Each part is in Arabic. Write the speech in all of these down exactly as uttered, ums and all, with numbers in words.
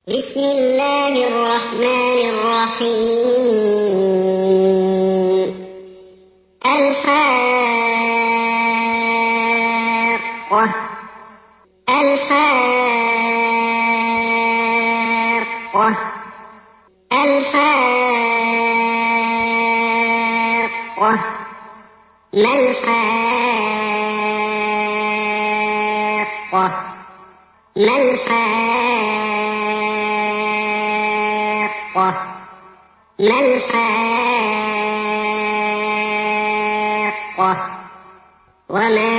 بسم الله الرحمن الرحيم. الحاقة الحاقة الحاقة ما الحاقة ما الحاقة ما الحاقة وما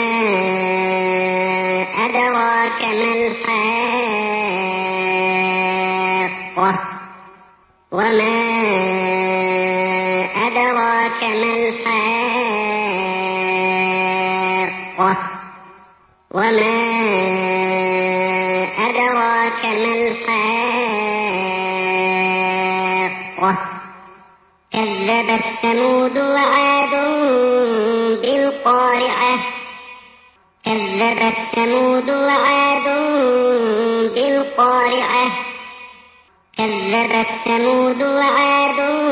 أدراك ما الحاقة وما أدراك ما الحاقة وما أدراك ما الحاقة كذبت ثمود وعاد بالقارعة كذبت ثمود وعاد بالقارعة كذبت ثمود وعاد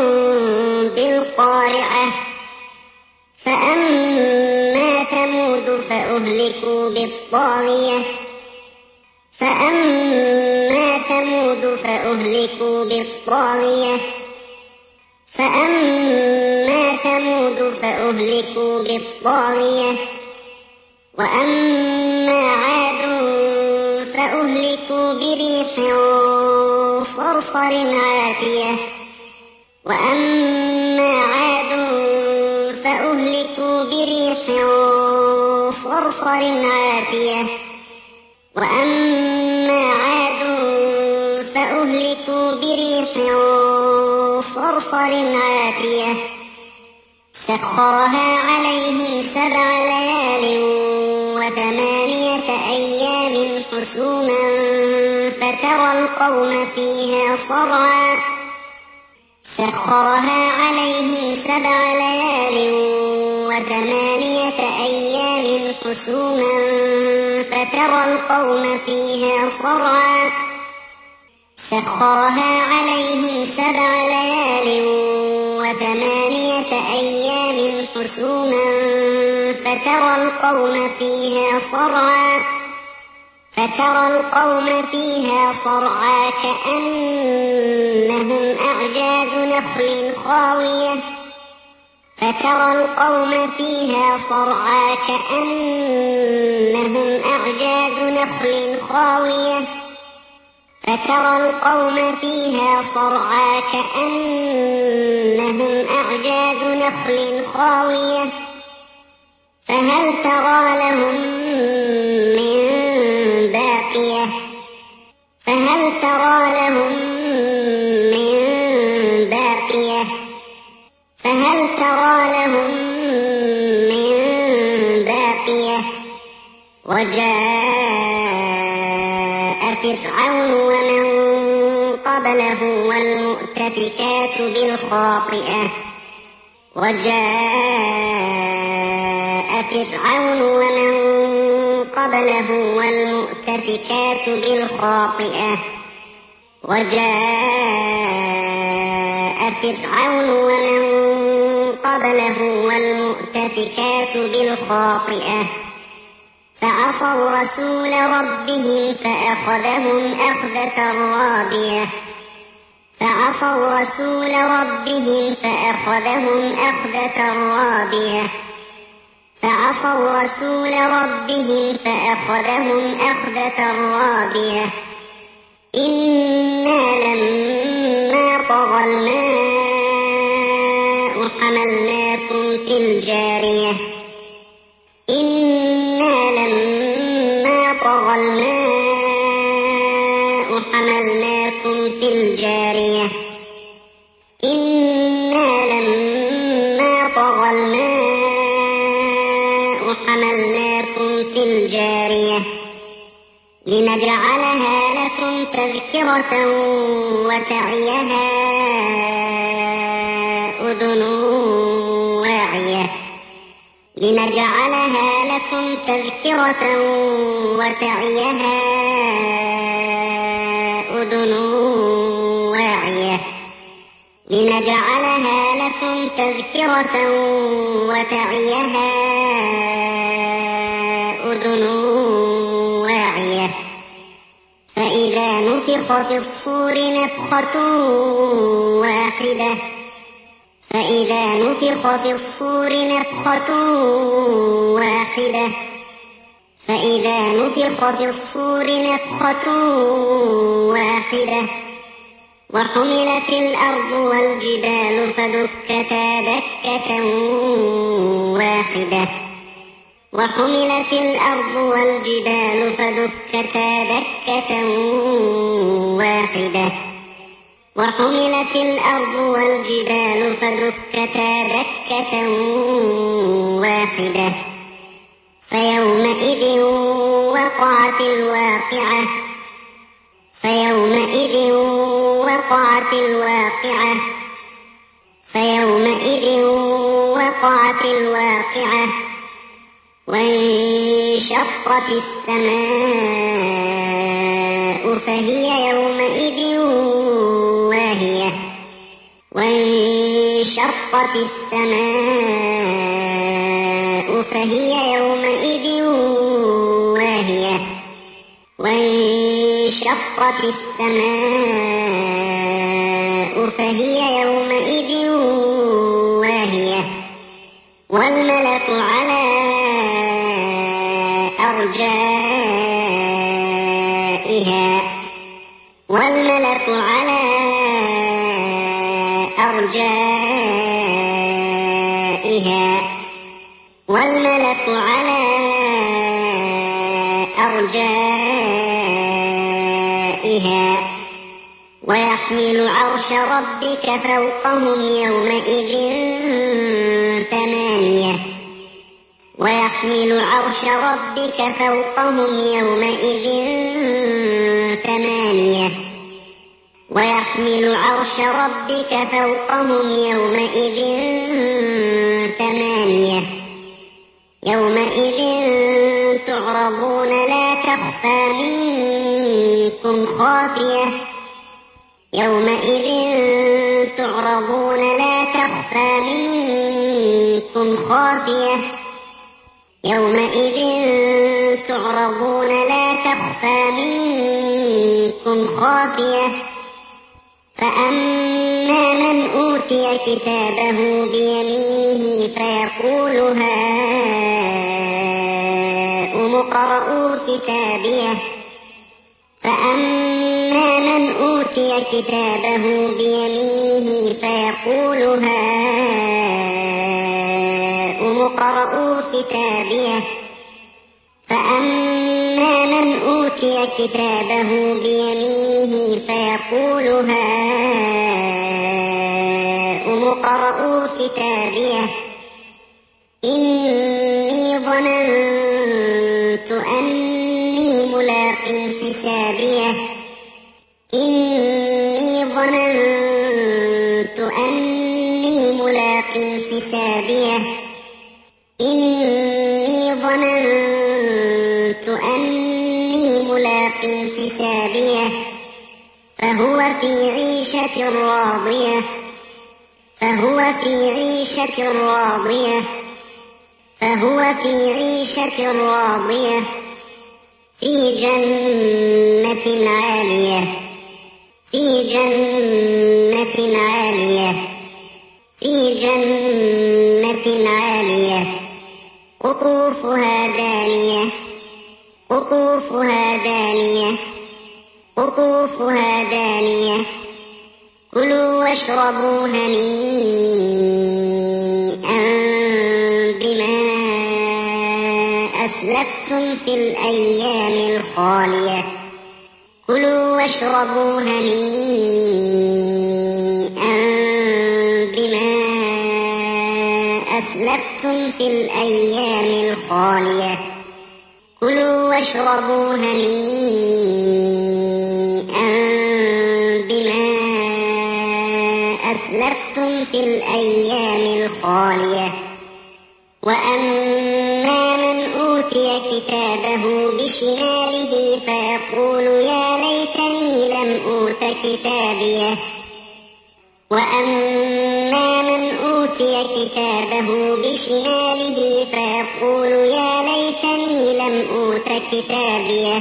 بالقارعة فأما ثمود فأهلكوا بالطاغية فأما ثمود فأهلكوا بالطاغية فأما ثمود فأهلكوا بالطاغية وأما عاد فأهلكوا بريح صرصر عاتية وأما عاد فأهلكوا بريح صرصر عاتية وأما عاد فأهلكوا بريح صرصر عاتية سخرها عليهم سبع ليال وثمانية أيام حسوما فترى القوم فيها صرعا سخرها عليهم سبع ليال وثمانية أيام حسوما فترى القوم فيها صرعا سخرها عليهم سبع ليال وثمانية أيام حسوما فترى القوم فيها صرعا فترى القوم فيها صرعا كأنهم أعجاز نخل خاوية فترى القوم فيها صرعا كأنهم أعجاز نخل خاوية فترى القوم فيها صرعا كأنهم أعجاز نخل خاوية فهل ترى لهم من باقية فهل ترى لهم من باقية فهل ترى لهم من باقية وجاء فرعون ومن قبله والمؤتفكات بالخاطئة وجاء فرعون ومن قبله والمؤتفكات بالخاطئة وجاء فرعون ومن قبله والمؤتفكات بالخاطئة فعصوا رسول ربهم فأخذهم أخذة رابية فعصوا رسول ربهم فأخذهم أخذة رابية فعصوا رسول ربهم فأخذهم أخذة رابية إنا لما طغى الماء حملناكم في الجارية إنا لما طغى الماء حملناكم في الجارية إنا لما طغى الماء حملناكم في الجارية لنجعلها لكم تذكرة وتعيها أذن واعية لنجعلها لكم تذكرة وتعيها أذن لنجعلها لكم تذكرة وتعيها أذن واعية فإذا نفخ في الصور نفخة واحدة فإذا نفخ في الصور نفخة واحدة فإذا نفخ في الصور نفخة واحدة وحملت الأرض والجبال فدكتا دكة واحدة وحملت الأرض والجبال فدكتا دكة واحدة وحملت الأرض والجبال فدكتا دكة واحدة فيومئذ وقعت الواقعة فيومئذ وقعت الواقعة فيومئذ وقعت الواقعة وانشقت السماء فهي يومئذ واهية وانشقت السماء فهي يومئذ واهية وانشقت السماء فهي يومئذ واهية والملك على أرجائها والملك على أرجائها والملك على أرجائها ويحمل عرش ربك فوقهم يومئذ ثمانية ويحمل عرش ربك فوقهم يومئذ ثمانية ويحمل عرش ربك فوقهم يومئذ ثمانية يومئذ تعرضون لا تخفى منكم خافية يومئذ تعرضون لا تخفى منكم خافية يومئذ تعرضون لا تخفى منكم خافية فأما من أوتي كتابه بيمينه فيقول هاؤم اقرءوا كتابيه فأما من أوتي كتابه بيمينه فيقول هاؤم اقرءوا كتابيه فأما من أوتي كتابه بيمينه فيقول هاؤم اقرءوا كتابيه إني ظننت أني ملاق حسابيه إني ظننت أني ملاق حسابيه إني ظننت أني ملاق حسابيه فهو في عيشة راضية فهو في عيشة راضية فهو في عيشة راضية في جنة عالية في جنة عالية في جنة عالية قطوفها دانية قطوفها دانية قطوفها دانية كلوا واشربوا هنيئا بما أسلفتم في الأيام الخالية كلوا واشربوا هنيئا بما أسلفتم في الأيام الخالية كلوا واشربوا هنيئا بما أسلفتم في الأيام الخالية وأما من أوتي كتابه بشماله فيقول يا ليتني لم أوت كتابيه وأما من أوتي كتابه بشماله فيقول يا ليتني لم أوت كتابيه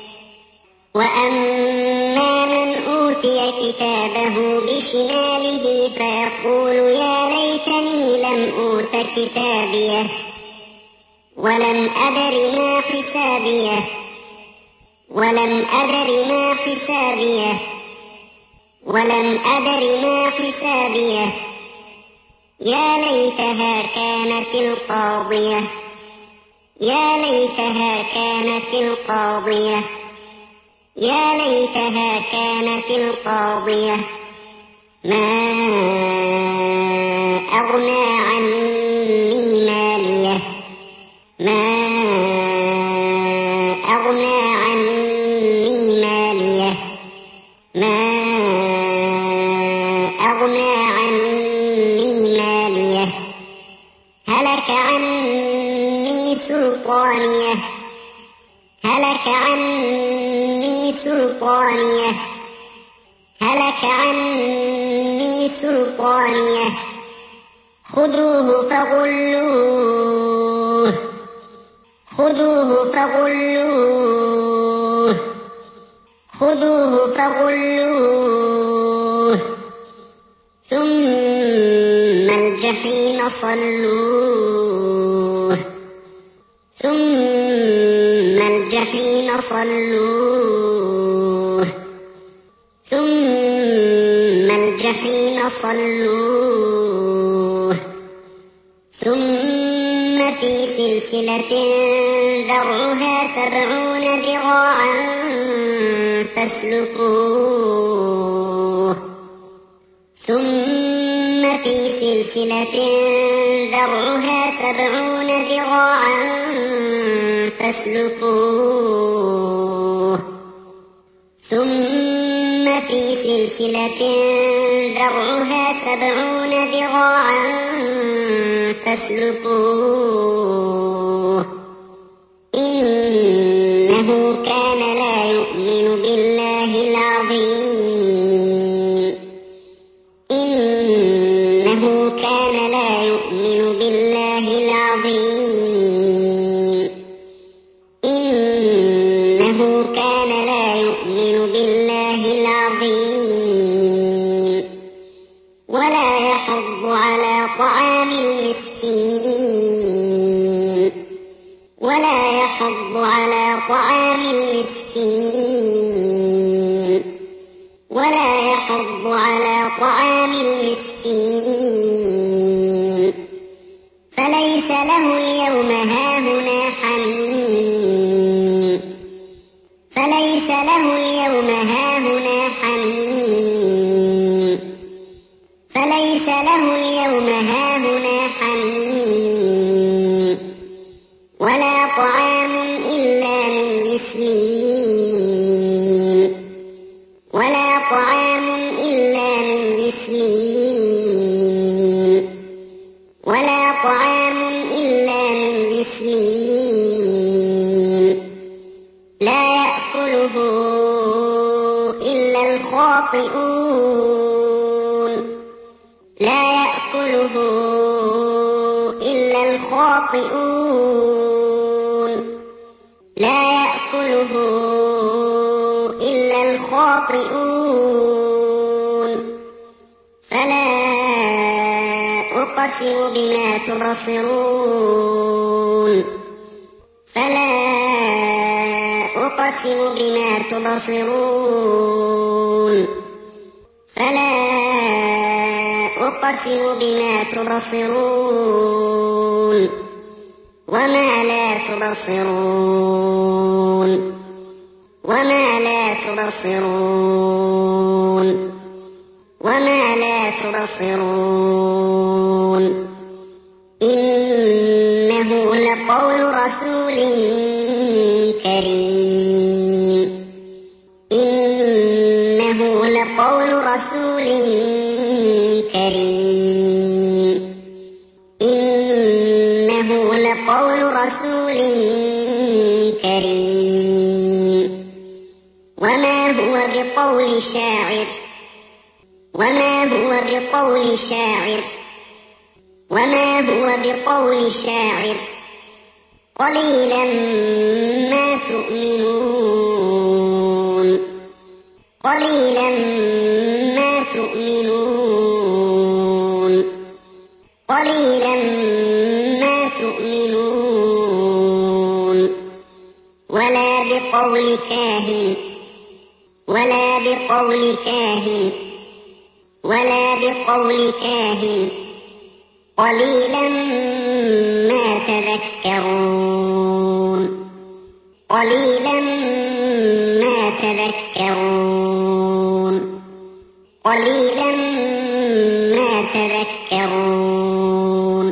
وأما من أوتي كتابه بشماله فيقول يا ليتني لم أوت كتابيه ولم أدر ما حسابيه ولم أدر ما حسابيه ولم أدر ما حسابيه يا ليتها كانت القاضية يا ليتها كانت القاضية يا ليتها كانت القاضية ما أغنى عني ماليه ما أغنى عني ماليه ما أغنى عني ماليه هلك عني سلطانيه هلك عني سلطانيه هلك عني سلطانيه خذوه فغلوه خذوه فغلوه خذوه فغلوه ثم الجحيم صلوه ثم الجحيم صلوه ثم الجحيم صلوه ثم في سلسلة ذرعها سبعون ذراعا فاسلكوه ثم في سلسلة ذرعها سبعون ذراعا فاسلكوه ثم في سلسلة ذرعها سبعون ذراعا فاسلكوه إنه كان لا يؤمن بالله العظيم إنه كان لا يؤمن بالله العظيم إنه كان لا يؤمن بالله العظيم ولا يحض على طعام المسكين ولا يحض على طعام المسكين ولا يحض على طعام المسكين فليس له اليوم هاهنا حميم فليس له اليوم هاهنا حميم فليس له اليوم هاهنا حميم ولا طعام إلا من غسلين ولا طعام إلا من غسلين ولا طعام إلا من غسلين لا يأكله إلا الخاطئون لا يأكله إلا الخاطئون لا يأكله إلا الخاطئون فلا أقسم بما تبصرون فلا أقسم بما تبصرون فلا أقسم بما تبصرون وما لا تبصرون وما لا تبصرون وما لا تبصرون إنه لقول رسول كريم إنه لقول رسول كريم إنه لقول رسول كريم وما هو بقول شاعر وما هو بقول شاعر وما هو بقول شاعر قليلا ما تؤمنون قليلا ما تؤمنون قليلا ما تؤمنون ولا بقول كاهن ولا بقول كاهن ولا بقول كاهن قليلا ما تذكرون قليلا ما تذكرون قليلا ما تذكرون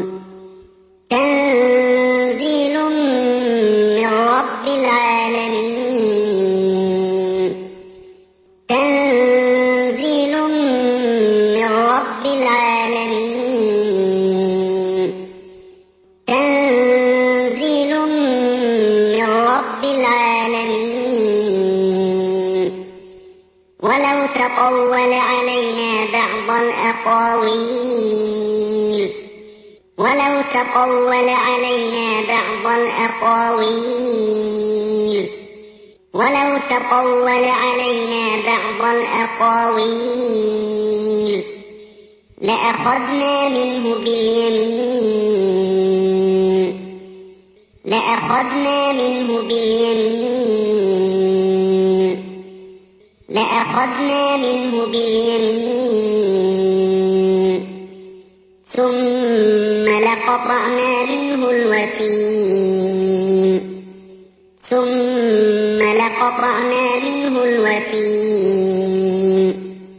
تنزيل من رب العالمين تنزيل من رب العالمين تنزيل من رب العالمين ولو تقول علينا بعض الأقاويل ولو تقول علينا بعض الأقاويل ولو تقول علينا بعض الأقاويل لأخذنا منه باليمين لأخذنا منه باليمين لأخذنا منه باليمين ثم لقطعنا منه الوتين ثم لقطعنا منه الوتين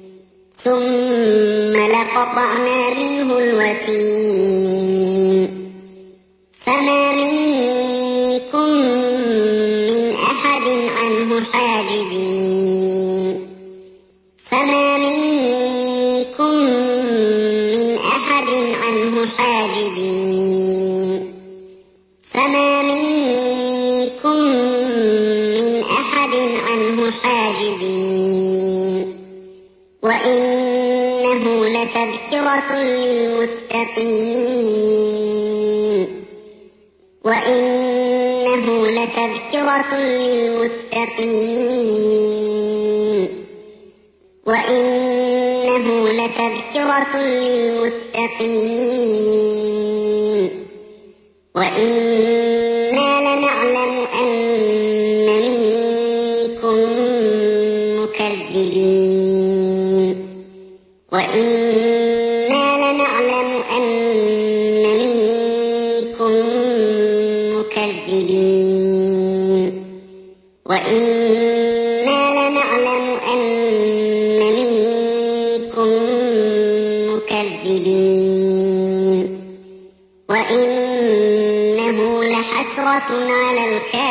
ثم لقطعنا منه الوتين فما منكم من أحد عنه حاجزين فما منكم من أحد عنه حاجزين فما منكم من أحد عنه حاجزين وإنه لتذكرة للمتقين وإنه لتذكرة للمتقين وإنه لتذكرة للمتقين وإنا لنعلم أن منكم مكذبين وإنا لنعلم أن منكم مكذبين وإنا لنعلم أن منكم مكذبين وإنه لحسرة على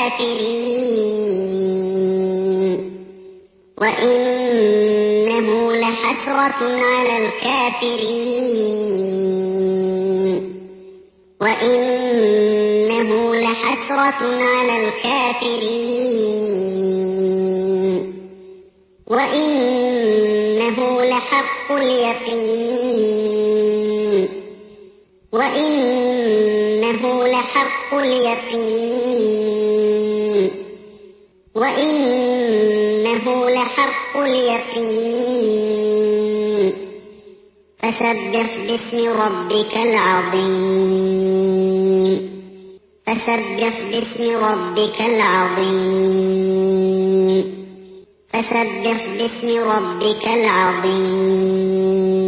الكافرين وإنه لحسرة على الكافرين وإنه لحسرة على الكافرين وإنه لحق اليقين وإنه لحق اليقين وإنه لحق اليقين فسبح باسم ربك العظيم فسبح باسم ربك العظيم فسبح باسم ربك العظيم